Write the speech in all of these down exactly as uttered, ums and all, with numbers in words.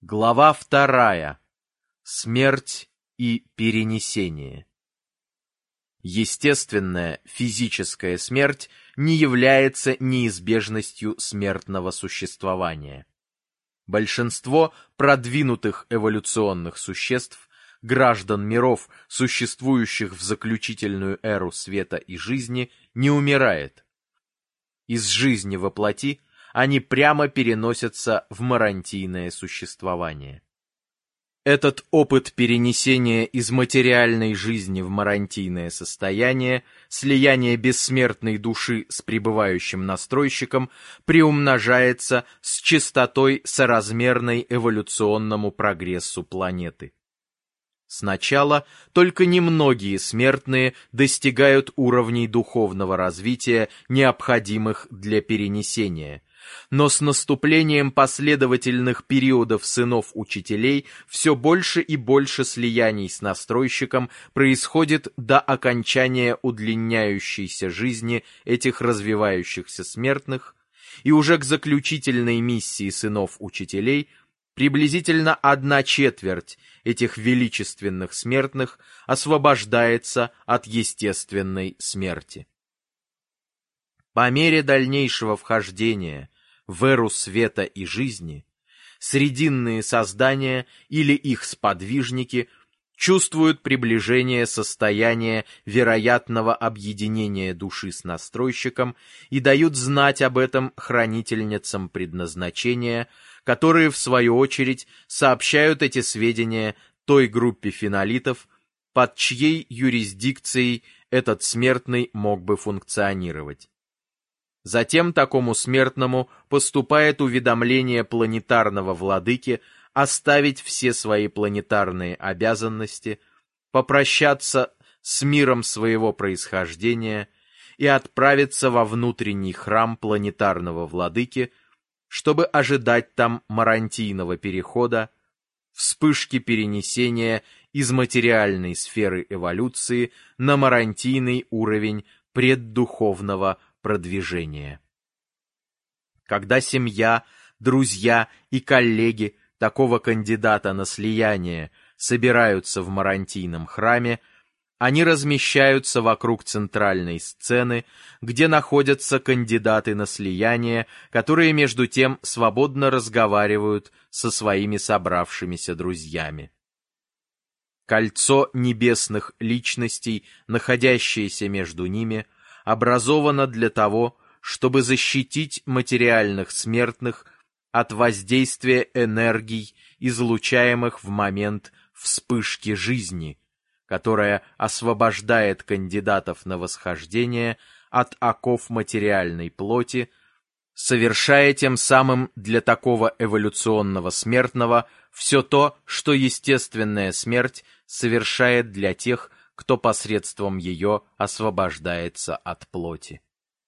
Глава вторая. Смерть и перенесение. Естественная физическая смерть не является неизбежностью смертного существования. Большинство продвинутых эволюционных существ, граждан миров, существующих в заключительную эру света и жизни, не умирает. Из жизни во плоти они прямо переносятся в марантийное существование. Этот опыт перенесения из материальной жизни в марантийное состояние, слияние бессмертной души с пребывающим настройщиком, приумножается с частотой, соразмерной эволюционному прогрессу планеты. Сначала только немногие смертные достигают уровней духовного развития, необходимых для перенесения. Но с наступлением последовательных периодов сынов-учителей все больше и больше слияний с настройщиком происходит до окончания удлиняющейся жизни этих развивающихся смертных, и уже к заключительной миссии сынов-учителей приблизительно одна четверть этих величественных смертных освобождается от естественной смерти. По мере дальнейшего вхождения в эру света и жизни, срединные создания или их сподвижники чувствуют приближение состояния вероятного объединения души с настройщиком и дают знать об этом хранительницам предназначения, которые, в свою очередь, сообщают эти сведения той группе фенолитов, под чьей юрисдикцией этот смертный мог бы функционировать. Затем такому смертному поступает уведомление планетарного владыки оставить все свои планетарные обязанности, попрощаться с миром своего происхождения и отправиться во внутренний храм планетарного владыки, чтобы ожидать там марантийного перехода, вспышки перенесения из материальной сферы эволюции на марантийный уровень преддуховного продвижения. Когда семья, друзья и коллеги такого кандидата на слияние собираются в марантийном храме, они размещаются вокруг центральной сцены, где находятся кандидаты на слияние, которые между тем свободно разговаривают со своими собравшимися друзьями. Кольцо небесных личностей, находящееся между ними, образовано для того, чтобы защитить материальных смертных от воздействия энергий, излучаемых в момент вспышки жизни, которая освобождает кандидатов на восхождение от оков материальной плоти, совершая тем самым для такого эволюционного смертного все то, что естественная смерть совершает для тех, кто посредством ее освобождается от плоти.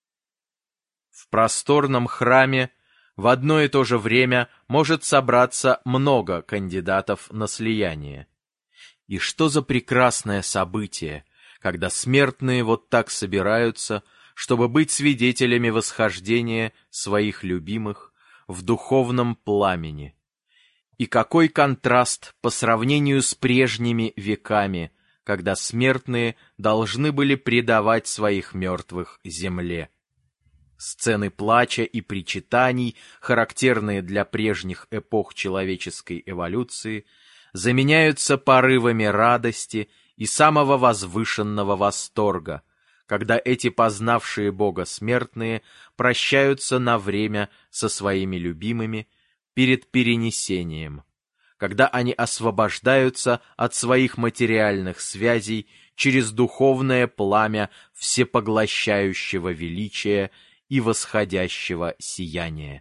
В просторном храме в одно и то же время может собраться много кандидатов на слияние. И что за прекрасное событие, когда смертные вот так собираются, чтобы быть свидетелями восхождения своих любимых в духовном пламени. И какой контраст по сравнению с прежними веками, когда смертные должны были предавать своих мертвых земле. Сцены плача и причитаний, характерные для прежних эпох человеческой эволюции, заменяются порывами радости и самого возвышенного восторга, когда эти познавшие Бога смертные прощаются на время со своими любимыми перед перенесением, когда они освобождаются от своих материальных связей через духовное пламя всепоглощающего величия и восходящего сияния.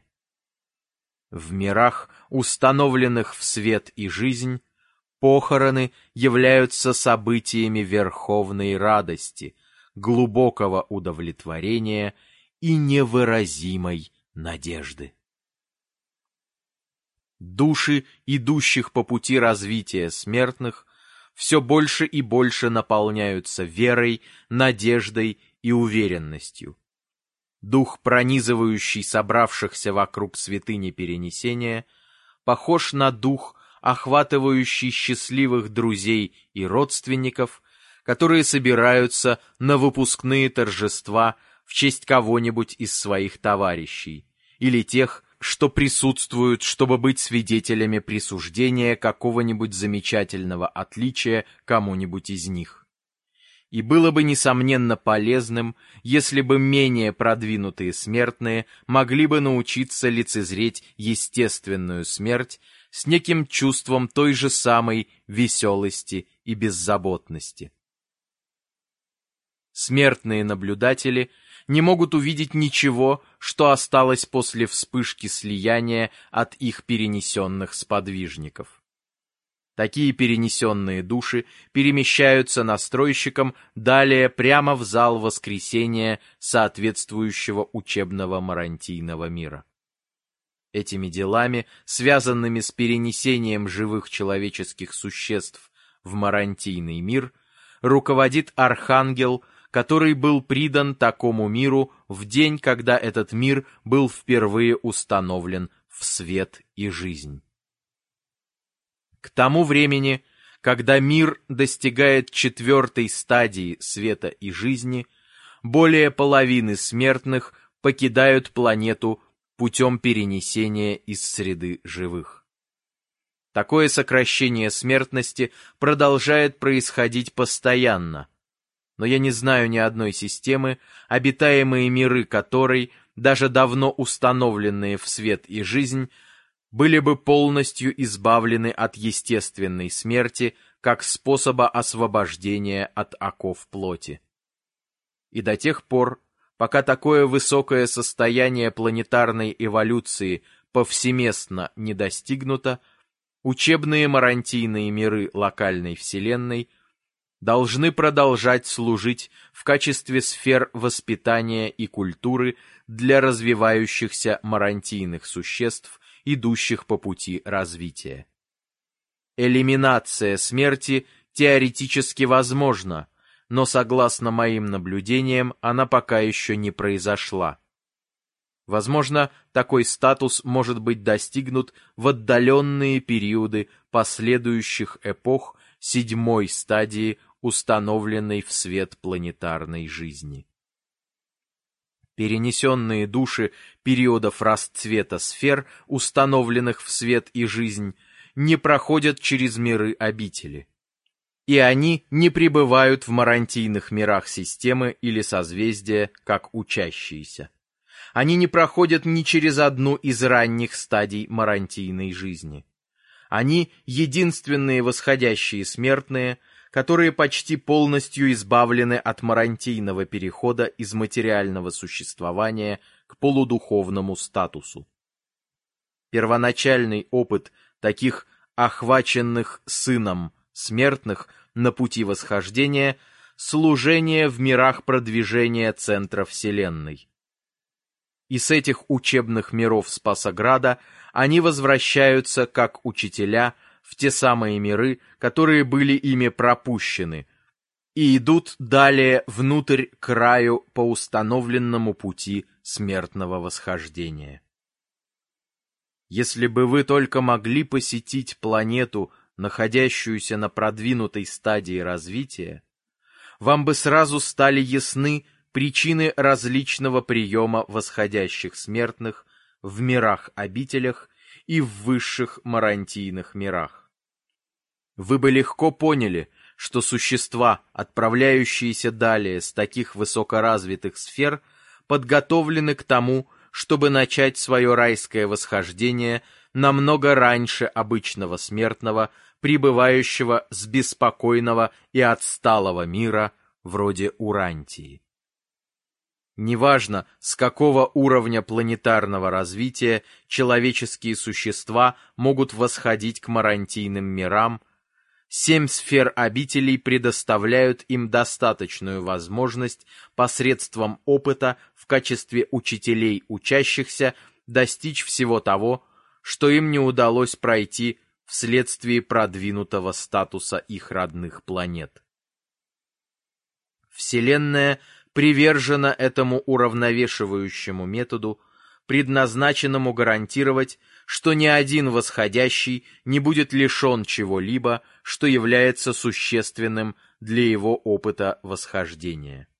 В мирах, установленных в свет и жизнь, похороны являются событиями верховной радости, глубокого удовлетворения и невыразимой надежды. Души, идущих по пути развития смертных, все больше и больше наполняются верой, надеждой и уверенностью. Дух, пронизывающий собравшихся вокруг святыни перенесения, похож на дух, охватывающий счастливых друзей и родственников, которые собираются на выпускные торжества в честь кого-нибудь из своих товарищей, или тех, что присутствуют, чтобы быть свидетелями присуждения какого-нибудь замечательного отличия кому-нибудь из них. И было бы, несомненно, полезным, если бы менее продвинутые смертные могли бы научиться лицезреть естественную смерть с неким чувством той же самой веселости и беззаботности. Смертные наблюдатели не могут увидеть ничего, что осталось после вспышки слияния от их перенесенных сподвижников. Такие перенесенные души перемещаются настройщиком далее прямо в зал воскресения соответствующего учебного марантийного мира. Этими делами, связанными с перенесением живых человеческих существ в марантийный мир, руководит архангел, который был придан такому миру в день, когда этот мир был впервые установлен в свет и жизнь. К тому времени, когда мир достигает четвертой стадии света и жизни, более половины смертных покидают планету путем перенесения из среды живых. Такое сокращение смертности продолжает происходить постоянно, но я не знаю ни одной системы, обитаемые миры которой, даже давно установленные в свет и жизнь, были бы полностью избавлены от естественной смерти как способа освобождения от оков плоти. И до тех пор, пока такое высокое состояние планетарной эволюции повсеместно не достигнуто, учебные марантийные миры локальной Вселенной должны продолжать служить в качестве сфер воспитания и культуры для развивающихся марантийных существ, идущих по пути развития. Элиминация смерти теоретически возможна, но, согласно моим наблюдениям, она пока еще не произошла. Возможно, такой статус может быть достигнут в отдаленные периоды последующих эпох седьмой стадии, установленной в свет планетарной жизни. Перенесенные души периодов расцвета сфер, установленных в свет и жизнь, не проходят через миры обители. И они не пребывают в марантийных мирах системы или созвездия, как учащиеся. Они не проходят ни через одну из ранних стадий марантийной жизни. Они единственные восходящие смертные, которые почти полностью избавлены от марантийного перехода из материального существования к полудуховному статусу. Первоначальный опыт таких охваченных сыном смертных на пути восхождения — служение в мирах продвижения центра Вселенной. И с этих учебных миров Спасограда они возвращаются как учителя в те самые миры, которые были ими пропущены, и идут далее внутрь к раю по установленному пути смертного восхождения. Если бы вы только могли посетить планету, находящуюся на продвинутой стадии развития, вам бы сразу стали ясны причины различного приема восходящих смертных в мирах-обителях и в высших марантийных мирах. Вы бы легко поняли, что существа, отправляющиеся далее с таких высокоразвитых сфер, подготовлены к тому, чтобы начать свое райское восхождение намного раньше обычного смертного, прибывающего с беспокойного и отсталого мира, вроде Урантии. Неважно, с какого уровня планетарного развития человеческие существа могут восходить к марантийным мирам, семь сфер обителей предоставляют им достаточную возможность посредством опыта в качестве учителей учащихся достичь всего того, что им не удалось пройти вследствие продвинутого статуса их родных планет. Вселенная привержена этому уравновешивающему методу, предназначенному гарантировать, что ни один восходящий не будет лишен чего-либо, что является существенным для его опыта восхождения.